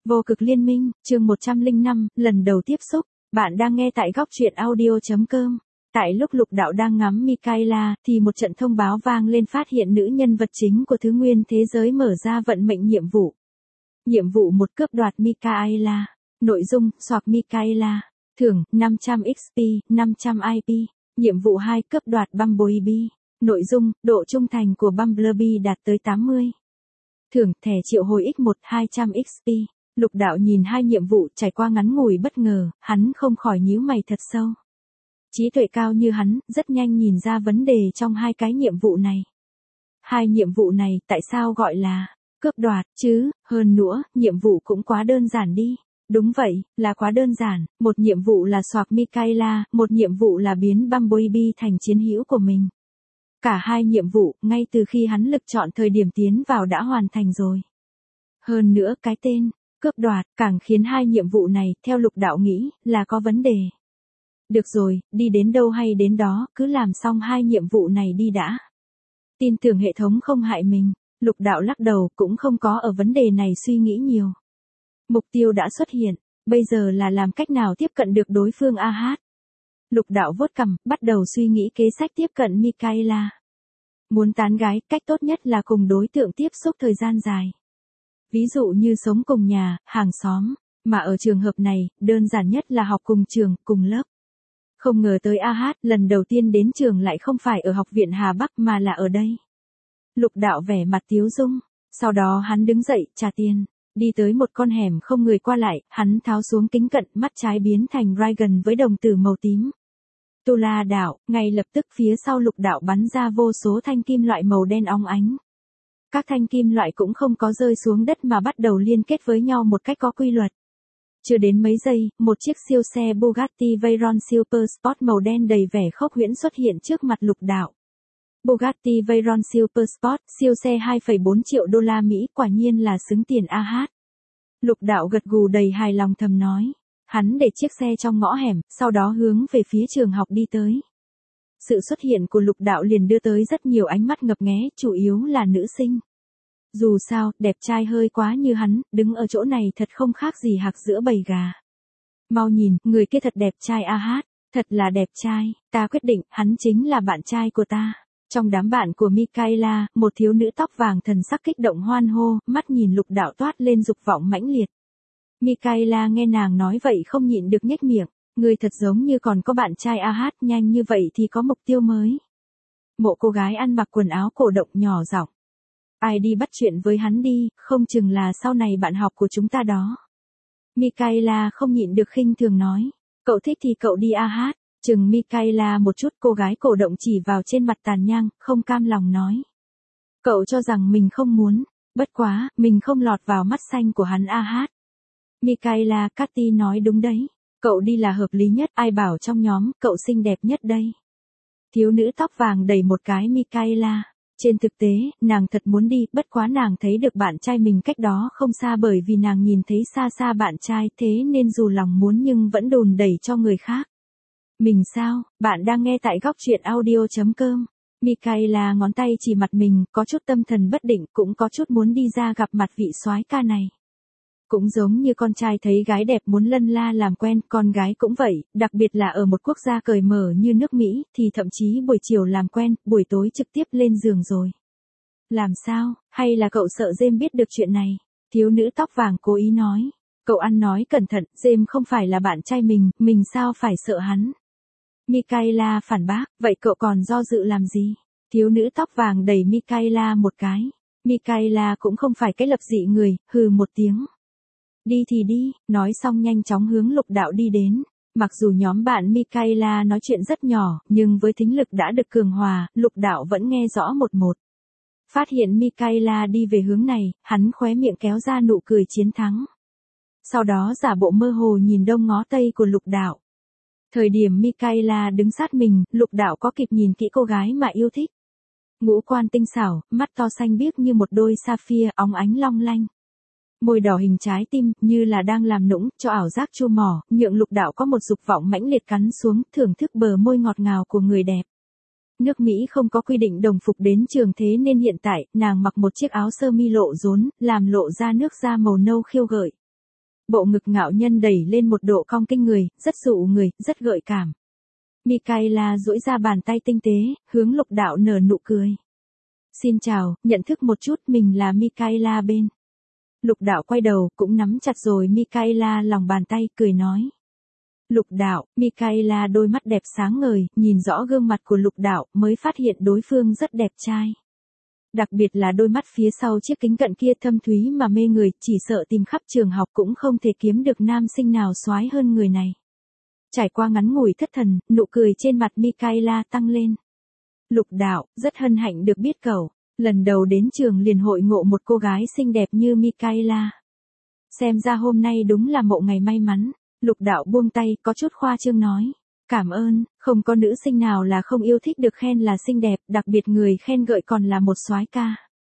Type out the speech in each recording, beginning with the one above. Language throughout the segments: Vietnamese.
Vô cực liên minh, chương 105, lần đầu tiếp xúc, bạn đang nghe tại góc truyện audio.com. Tại lúc Lục Đạo đang ngắm Mikaela, thì một trận thông báo vang lên phát hiện nữ nhân vật chính của thứ nguyên thế giới mở ra vận mệnh nhiệm vụ. Nhiệm vụ 1 cướp đoạt Mikaela. Nội dung, soạc Mikaela. Thưởng, 500 XP, 500 IP. Nhiệm vụ 2 cướp đoạt Bumblebee. Nội dung, độ trung thành của Bumblebee đạt tới 80. Thưởng, thẻ triệu hồi X1, 200 XP. Lục Đạo nhìn hai nhiệm vụ trải qua ngắn ngủi bất ngờ, hắn không khỏi nhíu mày thật sâu. Trí tuệ cao như hắn, rất nhanh nhìn ra vấn đề trong hai cái nhiệm vụ này. Hai nhiệm vụ này tại sao gọi là cướp đoạt chứ, hơn nữa, nhiệm vụ cũng quá đơn giản đi. Đúng vậy, là quá đơn giản, một nhiệm vụ là soạc Mikaela, một nhiệm vụ là biến Bumblebee thành chiến hữu của mình. Cả hai nhiệm vụ, ngay từ khi hắn lực chọn thời điểm tiến vào đã hoàn thành rồi. Hơn nữa cái tên, cướp đoạt, càng khiến hai nhiệm vụ này, theo Lục Đạo nghĩ, là có vấn đề. Được rồi, đi đến đâu hay đến đó, cứ làm xong hai nhiệm vụ này đi đã. Tin tưởng hệ thống không hại mình, Lục Đạo lắc đầu cũng không có ở vấn đề này suy nghĩ nhiều. Mục tiêu đã xuất hiện, bây giờ là làm cách nào tiếp cận được đối phương AH. Lục Đạo vuốt cằm, bắt đầu suy nghĩ kế sách tiếp cận Mikaela. Muốn tán gái, cách tốt nhất là cùng đối tượng tiếp xúc thời gian dài. Ví dụ như sống cùng nhà, hàng xóm, mà ở trường hợp này, đơn giản nhất là học cùng trường, cùng lớp. Không ngờ tới AH, lần đầu tiên đến trường lại không phải ở học viện Hà Bắc mà là ở đây. Lục Đạo vẻ mặt tiếu dung, sau đó hắn đứng dậy, trả tiền, đi tới một con hẻm không người qua lại, hắn tháo xuống kính cận, mắt trái biến thành Reagan với đồng tử màu tím. Tu La Đạo, ngay lập tức phía sau Lục Đạo bắn ra vô số thanh kim loại màu đen óng ánh. Các thanh kim loại cũng không có rơi xuống đất mà bắt đầu liên kết với nhau một cách có quy luật. Chưa đến mấy giây, một chiếc siêu xe Bugatti Veyron Super Sport màu đen đầy vẻ khốc huyễn xuất hiện trước mặt Lục Đạo. Bugatti Veyron Super Sport, siêu xe 2,4 triệu đô la Mỹ, quả nhiên là xứng tiền AH. Lục Đạo gật gù đầy hài lòng thầm nói. Hắn để chiếc xe trong ngõ hẻm, sau đó hướng về phía trường học đi tới. Sự xuất hiện của Lục Đạo liền đưa tới rất nhiều ánh mắt ngập nghé, chủ yếu là nữ sinh. Dù sao, đẹp trai hơi quá như hắn, đứng ở chỗ này thật không khác gì hạc giữa bầy gà. Mau nhìn, người kia thật đẹp trai AH, thật là đẹp trai, ta quyết định, hắn chính là bạn trai của ta. Trong đám bạn của Mikaela, một thiếu nữ tóc vàng thần sắc kích động hoan hô, mắt nhìn Lục Đạo toát lên dục vọng mãnh liệt. Mikaela nghe nàng nói vậy không nhịn được nhếch miệng, người thật giống như còn có bạn trai AH, nhanh như vậy thì có mục tiêu mới. Mộ cô gái ăn mặc quần áo cổ động nhỏ giọng. Ai đi bắt chuyện với hắn đi, không chừng là sau này bạn học của chúng ta đó. Mikaela không nhịn được khinh thường nói. Cậu thích thì cậu đi AH, chừng Mikaela một chút, cô gái cổ động chỉ vào trên mặt tàn nhang, không cam lòng nói. Cậu cho rằng mình không muốn, bất quá, mình không lọt vào mắt xanh của hắn AH. Mikaela, Cathy nói đúng đấy. Cậu đi là hợp lý nhất, ai bảo trong nhóm, cậu xinh đẹp nhất đây. Thiếu nữ tóc vàng đẩy một cái Mikaela. Trên thực tế, nàng thật muốn đi, bất quá nàng thấy được bạn trai mình cách đó không xa bởi vì nàng nhìn thấy xa xa bạn trai, thế nên dù lòng muốn nhưng vẫn đùn đẩy cho người khác. Mình sao, bạn đang nghe tại góc truyện audio.com. Mikaela ngón tay chỉ mặt mình, có chút tâm thần bất định, cũng có chút muốn đi ra gặp mặt vị soái ca này. Cũng giống như con trai thấy gái đẹp muốn lân la làm quen, con gái cũng vậy, đặc biệt là ở một quốc gia cởi mở như nước Mỹ, thì thậm chí buổi chiều làm quen, buổi tối trực tiếp lên giường rồi. Làm sao, hay là cậu sợ James biết được chuyện này? Thiếu nữ tóc vàng cố ý nói. Cậu ăn nói cẩn thận, James không phải là bạn trai mình sao phải sợ hắn? Mikaela phản bác, vậy cậu còn do dự làm gì? Thiếu nữ tóc vàng đẩy Mikaela một cái. Mikaela cũng không phải cái lập dị người, hừ một tiếng. Đi thì đi, nói xong nhanh chóng hướng Lục Đạo đi đến. Mặc dù nhóm bạn Mikaela nói chuyện rất nhỏ, nhưng với thính lực đã được cường hòa, Lục Đạo vẫn nghe rõ một một. Phát hiện Mikaela đi về hướng này, hắn khóe miệng kéo ra nụ cười chiến thắng. Sau đó giả bộ mơ hồ nhìn đông ngó tây của Lục Đạo. Thời điểm Mikaela đứng sát mình, Lục Đạo có kịp nhìn kỹ cô gái mà yêu thích. Ngũ quan tinh xảo, mắt to xanh biếc như một đôi sapphire óng ánh long lanh. Môi đỏ hình trái tim, như là đang làm nũng, cho ảo giác chua mỏ, nhượng Lục Đạo có một dục vọng mãnh liệt cắn xuống, thưởng thức bờ môi ngọt ngào của người đẹp. Nước Mỹ không có quy định đồng phục đến trường thế nên hiện tại, nàng mặc một chiếc áo sơ mi lộ rốn, làm lộ ra nước da màu nâu khiêu gợi. Bộ ngực ngạo nhân đẩy lên một độ cong kinh người, rất dụ người, rất gợi cảm. Michaela duỗi ra bàn tay tinh tế, hướng Lục Đạo nở nụ cười. Xin chào, nhận thức một chút, mình là Michaela bên. Lục Đạo quay đầu, cũng nắm chặt rồi Michaela lòng bàn tay, cười nói. Lục Đạo, Michaela đôi mắt đẹp sáng ngời, nhìn rõ gương mặt của Lục Đạo, mới phát hiện đối phương rất đẹp trai. Đặc biệt là đôi mắt phía sau chiếc kính cận kia thâm thúy mà mê người, chỉ sợ tìm khắp trường học cũng không thể kiếm được nam sinh nào soái hơn người này. Trải qua ngắn ngủi thất thần, nụ cười trên mặt Michaela tăng lên. Lục Đạo, rất hân hạnh được biết cậu, lần đầu đến trường liền hội ngộ một cô gái xinh đẹp như Michaela. Xem ra hôm nay đúng là mộ ngày may mắn. Lục Đạo buông tay, có chút khoa trương nói. Cảm ơn, không có nữ sinh nào là không yêu thích được khen là xinh đẹp, đặc biệt người khen gợi còn là một soái ca.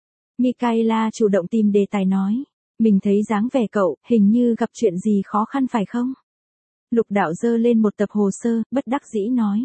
Michaela chủ động tìm đề tài nói. Mình thấy dáng vẻ cậu, hình như gặp chuyện gì khó khăn phải không? Lục Đạo giơ lên một tập hồ sơ, bất đắc dĩ nói.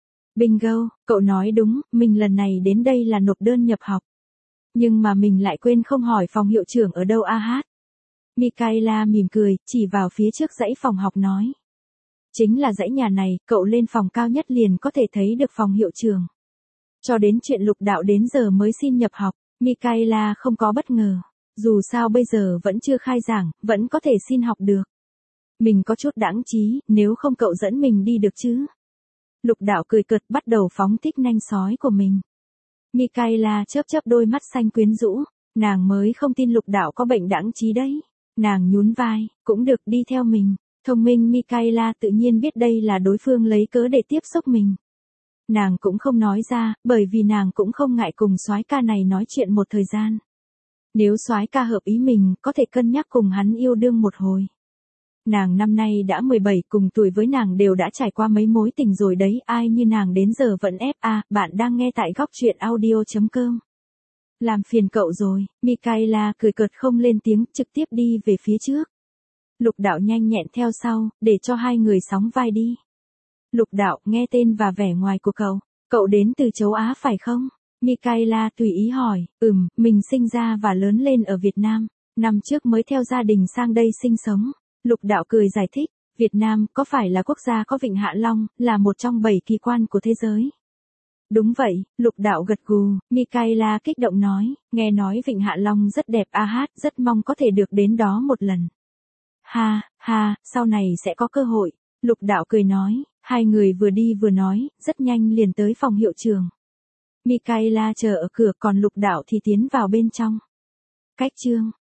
Bingo, cậu nói đúng, mình lần này đến đây là nộp đơn nhập học. Nhưng mà mình lại quên không hỏi phòng hiệu trưởng ở đâu a hát. Michaela mỉm cười, chỉ vào phía trước dãy phòng học nói. Chính là dãy nhà này, cậu lên phòng cao nhất liền có thể thấy được phòng hiệu trưởng. Cho đến chuyện Lục Đạo đến giờ mới xin nhập học, Michaela không có bất ngờ. Dù sao bây giờ vẫn chưa khai giảng, vẫn có thể xin học được. Mình có chút đãng trí, nếu không cậu dẫn mình đi được chứ? Lục Đạo cười cợt bắt đầu phóng thích nanh sói của mình. Michaela chớp chớp đôi mắt xanh quyến rũ, nàng mới không tin Lục Đạo có bệnh đãng trí đấy. Nàng nhún vai, cũng được đi theo mình. Thông minh Michaela tự nhiên biết đây là đối phương lấy cớ để tiếp xúc mình. Nàng cũng không nói ra, bởi vì nàng cũng không ngại cùng soái ca này nói chuyện một thời gian. Nếu soái ca hợp ý mình, có thể cân nhắc cùng hắn yêu đương một hồi. Nàng năm nay đã 17, cùng tuổi với nàng đều đã trải qua mấy mối tình rồi đấy, ai như nàng đến giờ vẫn FA, bạn đang nghe tại góc truyện audio.com. Làm phiền cậu rồi, Michaela cười cợt không lên tiếng, trực tiếp đi về phía trước. Lục Đạo nhanh nhẹn theo sau, để cho hai người sóng vai đi. Lục Đạo, nghe tên và vẻ ngoài của cậu đến từ châu Á phải không? Michaela tùy ý hỏi, mình sinh ra và lớn lên ở Việt Nam, năm trước mới theo gia đình sang đây sinh sống. Lục Đạo cười giải thích, Việt Nam có phải là quốc gia có Vịnh Hạ Long, là một trong 7 kỳ quan của thế giới? Đúng vậy, Lục Đạo gật gù, Michaela kích động nói, nghe nói Vịnh Hạ Long rất đẹp a hát, rất mong có thể được đến đó một lần. Ha, sau này sẽ có cơ hội, Lục Đạo cười nói, hai người vừa đi vừa nói, rất nhanh liền tới phòng hiệu trưởng. Michaela chờ ở cửa còn Lục Đạo thì tiến vào bên trong. Cách chương